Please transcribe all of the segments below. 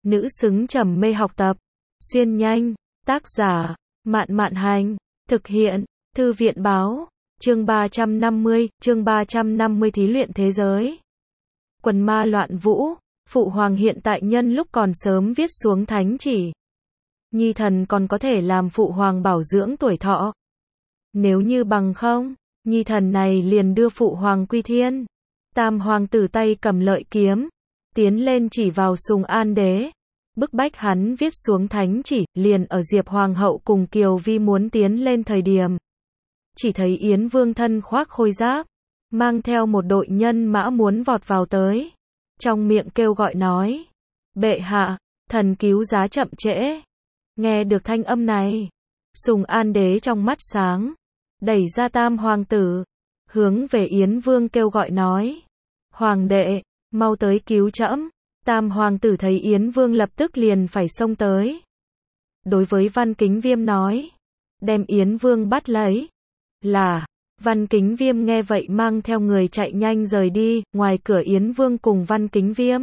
nữ xứng trầm mê học tập. Xuyên nhanh, tác giả, Mạn Mạn Hành, thực hiện, Thư viện Báo, chương 350 thí luyện thế giới. Quần ma loạn vũ, Phụ Hoàng hiện tại nhân lúc còn sớm viết xuống thánh chỉ. Nhi thần còn có thể làm Phụ Hoàng bảo dưỡng tuổi thọ. Nếu như bằng không, Nhi thần này liền đưa Phụ Hoàng quy thiên. Tam hoàng tử tay cầm lợi kiếm, tiến lên chỉ vào Sùng An đế, bức bách hắn viết xuống thánh chỉ. Liền ở Diệp Hoàng hậu cùng Kiều Vi muốn tiến lên thời điểm, chỉ thấy Yến Vương thân khoác khôi giáp, mang theo một đội nhân mã muốn vọt vào tới, trong miệng kêu gọi nói: bệ hạ, thần cứu giá chậm trễ. Nghe được thanh âm này, Sùng An đế trong mắt sáng, đẩy ra Tam hoàng tử, hướng về Yến Vương kêu gọi nói: Hoàng đệ, mau tới cứu trẫm. Tam hoàng tử thấy Yến Vương lập tức liền phải xông tới, đối với Văn Kính Viêm nói: đem Yến Vương bắt lấy. Là. Văn Kính Viêm nghe vậy mang theo người chạy nhanh rời đi. Ngoài cửa Yến Vương cùng Văn Kính Viêm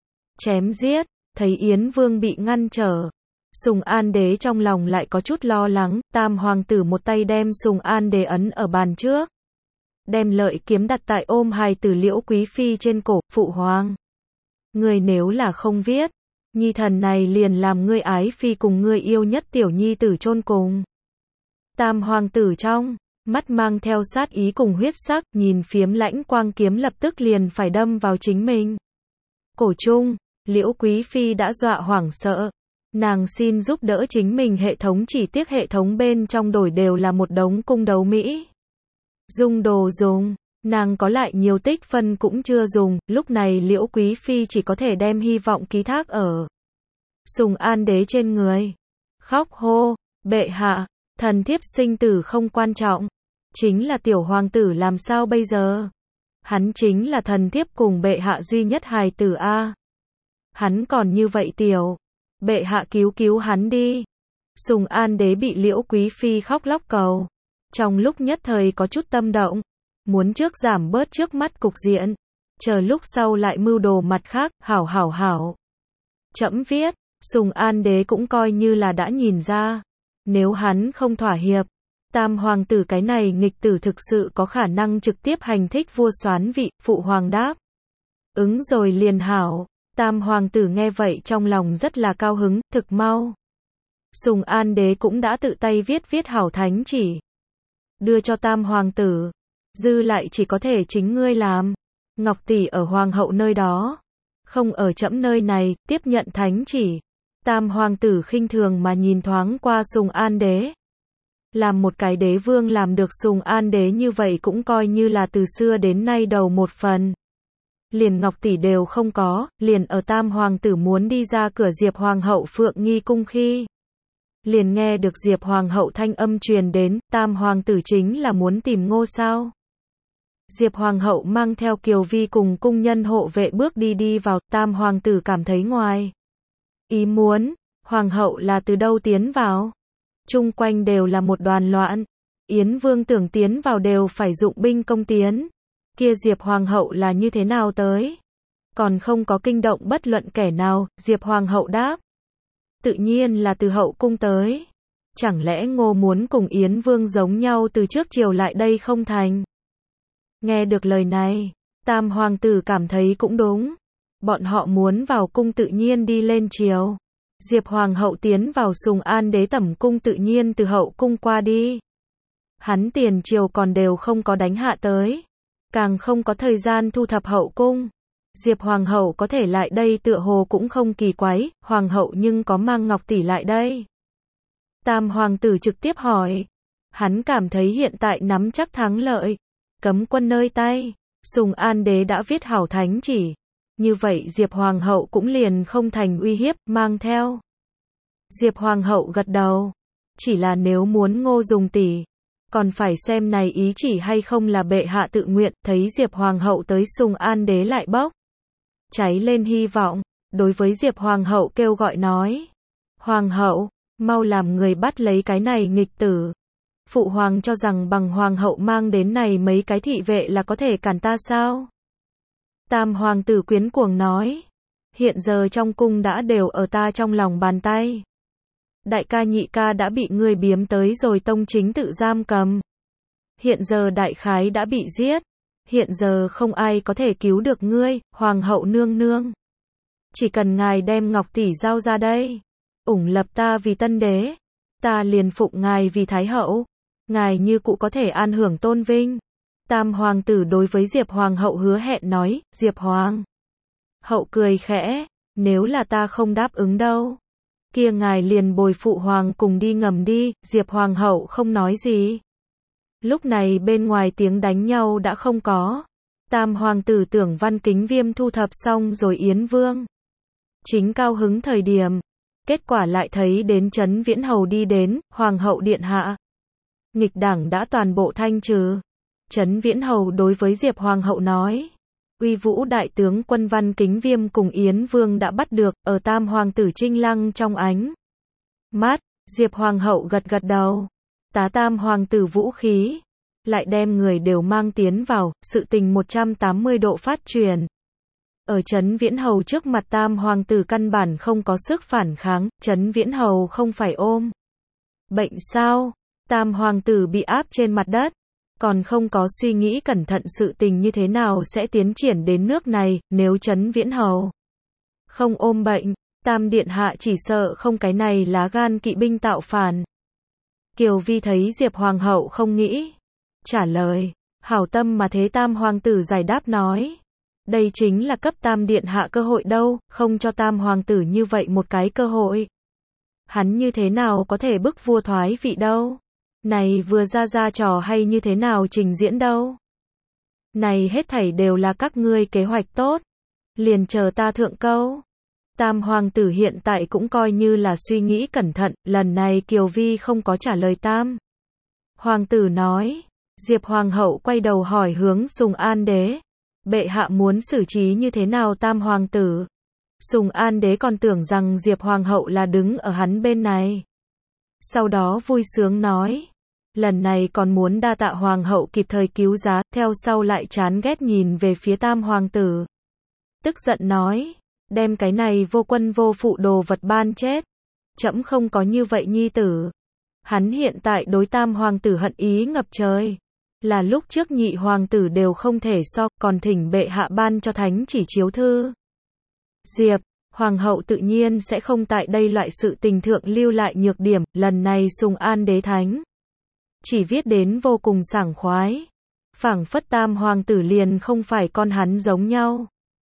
chém giết, thấy Yến Vương bị ngăn trở, Sùng An đế trong lòng lại có chút lo lắng. Tam hoàng tử một tay đem Sùng An đế ấn ở bàn trước, đem lợi kiếm đặt tại ôm hài tử Liễu Quý Phi trên cổ. Phụ Hoàng, ngươi nếu là không viết, Nhi thần này liền làm ngươi ái phi cùng ngươi yêu nhất tiểu nhi tử chôn cùng. Tam hoàng tử trong mắt mang theo sát ý cùng huyết sắc, nhìn phiếm lãnh quang kiếm lập tức liền phải đâm vào chính mình. Cổ trung, Liễu Quý Phi đã dọa hoảng sợ, nàng xin giúp đỡ chính mình hệ thống, chỉ tiếc hệ thống bên trong đổi đều là một đống cung đấu Mỹ. Dùng đồ dùng, nàng có lại nhiều tích phân cũng chưa dùng, lúc này Liễu Quý Phi chỉ có thể đem hy vọng ký thác ở Sùng An đế trên người. Khóc hô: bệ hạ, thần thiếp sinh tử không quan trọng, chính là tiểu hoàng tử làm sao bây giờ? Hắn chính là thần thiếp cùng bệ hạ duy nhất hài tử a. Hắn còn như vậy tiểu, bệ hạ cứu cứu hắn đi. Sùng An đế bị Liễu Quý Phi khóc lóc cầu, trong lúc nhất thời có chút tâm động, muốn trước giảm bớt trước mắt cục diện, chờ lúc sau lại mưu đồ mặt khác. Hảo. Trẫm viết. Sùng An đế cũng coi như là đã nhìn ra, nếu hắn không thỏa hiệp, Tam hoàng tử cái này nghịch tử thực sự có khả năng trực tiếp hành thích vua soán vị. Phụ hoàng đáp ứng rồi liền hảo. Tam hoàng tử nghe vậy trong lòng rất là cao hứng. Thực mau, Sùng An đế cũng đã tự tay viết hảo thánh chỉ, đưa cho Tam hoàng tử. Dư lại chỉ có thể chính ngươi làm. Ngọc tỷ ở hoàng hậu nơi đó, không ở trẫm nơi này. Tiếp nhận thánh chỉ, Tam hoàng tử khinh thường mà nhìn thoáng qua Sùng An đế. Làm một cái đế vương làm được Sùng An đế như vậy cũng coi như là từ xưa đến nay đầu một phần. Liền Ngọc tỷ đều không có, liền ở Tam hoàng tử muốn đi ra cửa Diệp hoàng hậu Phượng Nghi cung khi, liền nghe được Diệp hoàng hậu thanh âm truyền đến: Tam hoàng tử chính là muốn tìm Ngô sao? Diệp hoàng hậu mang theo Kiều Vi cùng cung nhân hộ vệ bước đi vào. Tam hoàng tử cảm thấy ngoài ý muốn, hoàng hậu là từ đâu tiến vào? Chung quanh đều là một đoàn loạn, Yến Vương tưởng tiến vào đều phải dụng binh công tiến. Kia Diệp hoàng hậu là như thế nào tới? Còn không có kinh động bất luận kẻ nào. Diệp hoàng hậu đáp: tự nhiên là từ hậu cung tới. Chẳng lẽ Ngô muốn cùng Yến Vương giống nhau từ trước triều lại đây không thành? Nghe được lời này, Tam hoàng tử cảm thấy cũng đúng. Bọn họ muốn vào cung tự nhiên đi lên triều. Diệp hoàng hậu tiến vào Sùng An đế tẩm cung tự nhiên từ hậu cung qua đi. Hắn tiền triều còn đều không có đánh hạ tới, càng không có thời gian thu thập hậu cung. Diệp hoàng hậu có thể lại đây tựa hồ cũng không kỳ quái. Hoàng hậu nhưng có mang Ngọc tỷ lại đây? Tam hoàng tử trực tiếp hỏi. Hắn cảm thấy hiện tại nắm chắc thắng lợi, cấm quân nơi tay, Sùng An đế đã viết hảo thánh chỉ, như vậy Diệp hoàng hậu cũng liền không thành uy hiếp. Mang theo. Diệp hoàng hậu gật đầu, chỉ là nếu muốn Ngô dùng tỷ, còn phải xem này ý chỉ hay không là bệ hạ tự nguyện. Thấy Diệp hoàng hậu tới, Sùng An đế lại bốc cháy lên hy vọng, đối với Diệp hoàng hậu kêu gọi nói: hoàng hậu, mau làm người bắt lấy cái này nghịch tử. Phụ hoàng cho rằng bằng hoàng hậu mang đến này mấy cái thị vệ là có thể cản ta sao? Tam hoàng tử quyến cuồng nói: Hiện giờ trong cung đã đều ở ta trong lòng bàn tay. Đại ca nhị ca đã bị ngươi biếm tới rồi, tông chính tự giam cầm. Hiện giờ đại khái đã bị giết. Hiện giờ không ai có thể cứu được ngươi, hoàng hậu nương nương. Chỉ cần ngài đem ngọc tỷ giao ra đây, ủng lập ta vì tân đế, ta liền phụng ngài vì thái hậu. Ngài như cũ có thể an hưởng tôn vinh. Tam hoàng tử đối với Diệp hoàng hậu hứa hẹn nói. Diệp hoàng hậu cười khẽ, nếu là ta không đáp ứng đâu, kia ngài liền bồi phụ hoàng cùng đi ngầm đi. Diệp hoàng hậu không nói gì. Lúc này bên ngoài tiếng đánh nhau đã không có. Tam hoàng tử tưởng Văn Kính Viêm thu thập xong rồi Yến Vương chính cao hứng thời điểm, kết quả lại thấy đến Trấn Viễn Hầu đi đến. Hoàng hậu điện hạ, nghịch đảng đã toàn bộ thanh trừ. Trấn Viễn Hầu đối với Diệp hoàng hậu nói, uy vũ đại tướng quân Văn Kính Viêm cùng Yến Vương đã bắt được, ở tam hoàng tử Trinh Lăng trong ánh mắt. Diệp hoàng hậu gật gật đầu. Tá tam hoàng tử vũ khí, lại đem người đều mang tiến vào, sự tình 180 độ phát truyền. Ở Trấn Viễn Hầu trước mặt tam hoàng tử căn bản không có sức phản kháng. Trấn Viễn Hầu không phải ôm bệnh sao? Tam hoàng tử bị áp trên mặt đất, còn không có suy nghĩ cẩn thận sự tình như thế nào sẽ tiến triển đến nước này. Nếu Trấn Viễn Hầu không ôm bệnh, tam điện hạ chỉ sợ không cái này lá gan kỵ binh tạo phản. Kiều Vi thấy Diệp hoàng hậu không nghĩ trả lời, hảo tâm mà thế tam hoàng tử giải đáp nói, đây chính là cấp tam điện hạ cơ hội đâu, không cho tam hoàng tử như vậy một cái cơ hội, hắn như thế nào có thể bức vua thoái vị đâu. Này vừa ra trò hay như thế nào trình diễn đâu. Này hết thảy đều là các ngươi kế hoạch tốt, liền chờ ta thượng câu. Tam hoàng tử hiện tại cũng coi như là suy nghĩ cẩn thận. Lần này Kiều Vi không có trả lời tam hoàng tử nói. Diệp hoàng hậu quay đầu hỏi hướng Sùng An đế, bệ hạ muốn xử trí như thế nào tam hoàng tử? Sùng An đế còn tưởng rằng Diệp hoàng hậu là đứng ở hắn bên này, sau đó vui sướng nói, lần này còn muốn đa tạ hoàng hậu kịp thời cứu giá. Theo sau lại chán ghét nhìn về phía tam hoàng tử, tức giận nói, đem cái này vô quân vô phụ đồ vật ban chết. Trẫm không có như vậy nhi tử. Hắn hiện tại đối tam hoàng tử hận ý ngập trời, là lúc trước nhị hoàng tử đều không thể so, còn thỉnh bệ hạ ban cho thánh chỉ chiếu thư. Diệp hoàng hậu tự nhiên sẽ không tại đây loại sự tình thượng lưu lại nhược điểm. Lần này Sùng An đế thánh chỉ viết đến vô cùng sảng khoái, phảng phất tam hoàng tử liền không phải con hắn giống nhau.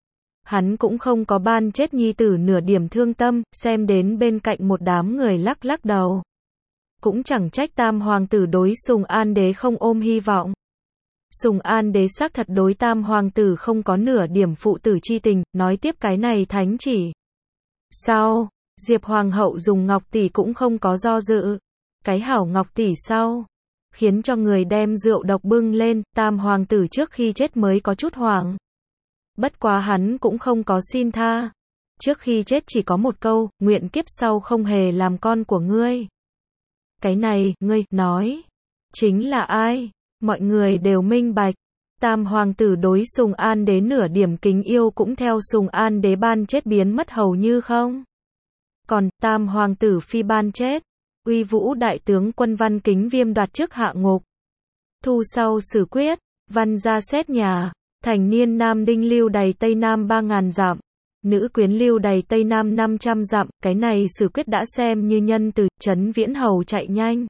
Hắn cũng không có ban chết nhi tử nửa điểm thương tâm, xem đến bên cạnh một đám người lắc lắc đầu. Cũng chẳng trách tam hoàng tử đối Sùng An đế không ôm hy vọng. Sùng An đế xác thật đối tam hoàng tử không có nửa điểm phụ tử chi tình. Nói tiếp cái này thánh chỉ sau, Diệp hoàng hậu dùng ngọc tỷ cũng không có do dự. Cái hảo ngọc tỷ sau, khiến cho người đem rượu độc bưng lên. Tam hoàng tử trước khi chết mới có chút hoảng, bất quá hắn cũng không có xin tha. Trước khi chết chỉ có một câu, nguyện kiếp sau không hề làm con của ngươi. Cái này, ngươi nói, chính là ai? Mọi người đều minh bạch. Tam hoàng tử đối Sùng An đế nửa điểm kính yêu cũng theo Sùng An đế ban chết biến mất hầu như không. Còn, tam hoàng tử phi ban chết, uy vũ đại tướng quân Văn Kính Viêm đoạt chức hạ ngục. Thu sau xử quyết, văn ra xét nhà, thành niên nam đinh lưu đày Tây Nam 3.000 dặm, nữ quyến lưu đày Tây Nam 500 dặm. Cái này xử quyết đã xem như nhân từ. Trấn Viễn Hầu chạy nhanh,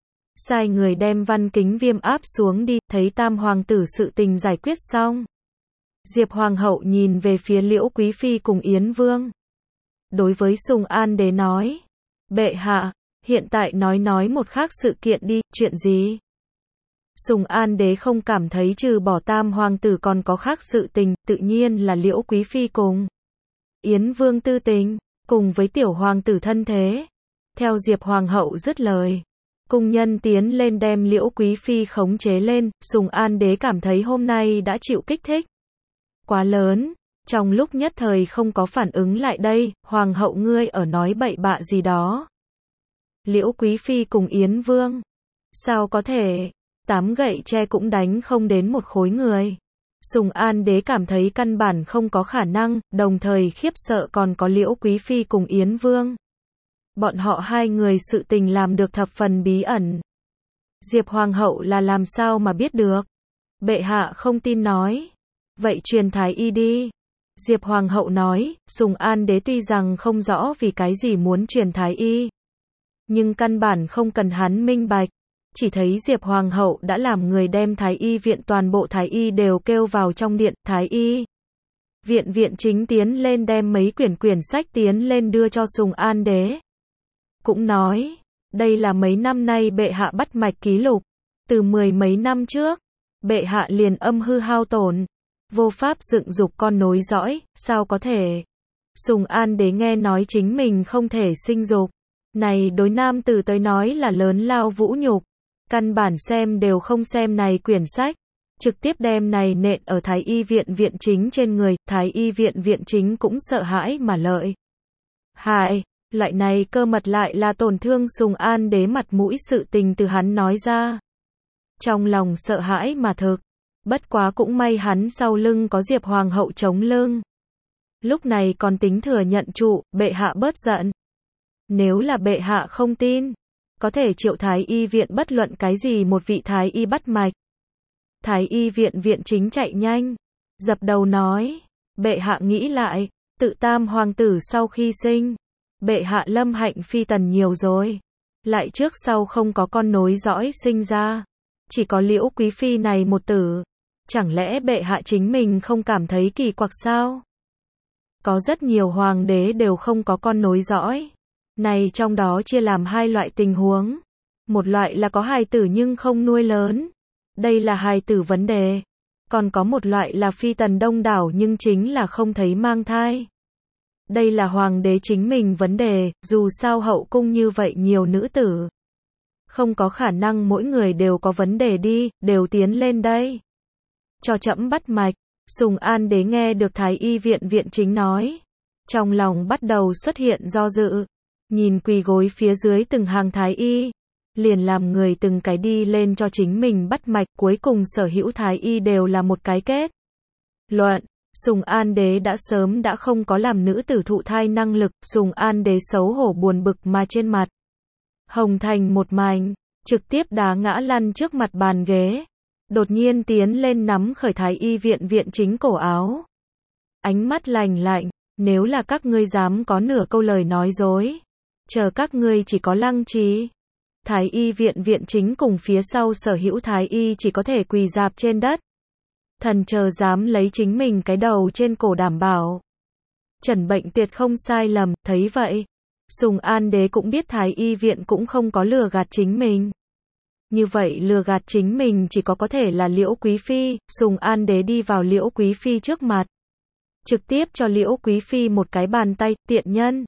sai người đem Văn Kính Viêm áp xuống đi. Thấy tam hoàng tử sự tình giải quyết xong, Diệp hoàng hậu nhìn về phía Liễu Quý Phi cùng Yến Vương, đối với Sùng An đế nói, bệ hạ, hiện tại nói một khác sự kiện đi. Chuyện gì? Sùng An đế không cảm thấy trừ bỏ tam hoàng tử còn có khác sự tình, tự nhiên là Liễu Quý Phi cùng Yến Vương tư tình, cùng với tiểu hoàng tử thân thế. Theo Diệp hoàng hậu dứt lời, cung nhân tiến lên đem Liễu Quý Phi khống chế lên. Sùng An đế cảm thấy hôm nay đã chịu kích thích quá lớn, trong lúc nhất thời không có phản ứng lại đây. Hoàng hậu ngươi ở nói bậy bạ gì đó? Liễu Quý Phi cùng Yến Vương, sao có thể, 8 gậy tre cũng đánh không đến một khối người. Sùng An Đế cảm thấy căn bản không có khả năng, đồng thời khiếp sợ còn có Liễu Quý Phi cùng Yến Vương. Bọn họ hai người sự tình làm được thập phần bí ẩn. Diệp Hoàng hậu là làm sao mà biết được? Bệ hạ không tin nói. Vậy truyền thái y đi. Diệp Hoàng hậu nói, Sùng An Đế tuy rằng không rõ vì cái gì muốn truyền thái y, nhưng căn bản không cần hắn minh bạch. Chỉ thấy Diệp Hoàng hậu đã làm người đem thái y viện toàn bộ thái y đều kêu vào trong điện. Thái y viện viện chính tiến lên đem mấy quyển sách tiến lên đưa cho Sùng An Đế. Cũng nói, đây là mấy năm nay bệ hạ bắt mạch ký lục. Từ 10 mấy năm trước, bệ hạ liền âm hư hao tổn, vô pháp dựng dục con nối dõi, sao có thể? Sùng An Đế nghe nói chính mình không thể sinh dục. Này đối nam tử tới nói là lớn lao vũ nhục. Căn bản xem đều không xem này quyển sách. Trực tiếp đem này nện ở thái y viện viện chính trên người. Thái y viện viện chính cũng sợ hãi mà lợi hại. Loại này cơ mật lại là tổn thương Sùng An Đế mặt mũi sự tình từ hắn nói ra. Trong lòng sợ hãi mà thực. Bất quá cũng may hắn sau lưng có Diệp Hoàng hậu chống lưng. Lúc này còn tính thừa nhận trụ, bệ hạ bớt giận. Nếu là bệ hạ không tin, có thể triệu thái y viện bất luận cái gì một vị thái y bắt mạch. Thái y viện viện chính chạy nhanh, dập đầu nói, bệ hạ nghĩ lại, tự tam hoàng tử sau khi sinh, bệ hạ lâm hạnh phi tần nhiều rồi, lại trước sau không có con nối dõi sinh ra, chỉ có Liễu Quý Phi này một tử, chẳng lẽ bệ hạ chính mình không cảm thấy kỳ quặc sao? Có rất nhiều hoàng đế đều không có con nối dõi. Này trong đó chia làm hai loại tình huống. Một loại là có hài tử nhưng không nuôi lớn. Đây là hài tử vấn đề. Còn có một loại là phi tần đông đảo nhưng chính là không thấy mang thai. Đây là hoàng đế chính mình vấn đề, dù sao hậu cung như vậy nhiều nữ tử. Không có khả năng mỗi người đều có vấn đề đi, đều tiến lên đây. Cho trẫm bắt mạch. Sùng An Đế nghe được thái y viện viện chính nói. Trong lòng bắt đầu xuất hiện do dự. Nhìn quỳ gối phía dưới từng hàng thái y, liền làm người từng cái đi lên cho chính mình bắt mạch, cuối cùng sở hữu thái y đều là một cái kết luận. Sùng An Đế đã sớm đã không có làm nữ tử thụ thai năng lực. Sùng An Đế xấu hổ buồn bực mà trên mặt hồng thành một mảnh, trực tiếp đá ngã lăn trước mặt bàn ghế. Đột nhiên tiến lên nắm khởi thái y viện viện chính cổ áo. Ánh mắt lạnh lạnh, nếu là các ngươi dám có nửa câu lời nói dối, chờ các ngươi chỉ có lăng trì. Thái y viện viện chính cùng phía sau sở hữu thái y chỉ có thể quỳ dạp trên đất. Thần chờ dám lấy chính mình cái đầu trên cổ đảm bảo. Trần bệnh tuyệt không sai lầm, thấy vậy. Sùng An Đế cũng biết thái y viện cũng không có lừa gạt chính mình. Như vậy lừa gạt chính mình chỉ có thể là Liễu Quý Phi. Sùng An Đế đi vào Liễu Quý Phi trước mặt. Trực tiếp cho Liễu Quý Phi một cái bàn tay, tiện nhân.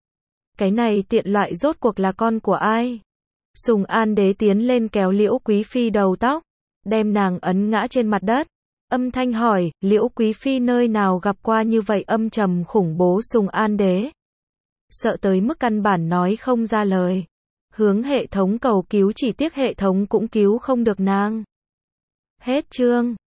Cái này tiện loại rốt cuộc là con của ai? Sùng An Đế tiến lên kéo Liễu Quý Phi đầu tóc, đem nàng ấn ngã trên mặt đất. Âm thanh hỏi, Liễu Quý Phi nơi nào gặp qua như vậy âm trầm khủng bố. Sùng An Đế sợ tới mức căn bản nói không ra lời. Hướng hệ thống cầu cứu, chỉ tiếc hệ thống cũng cứu không được nàng. Hết chương.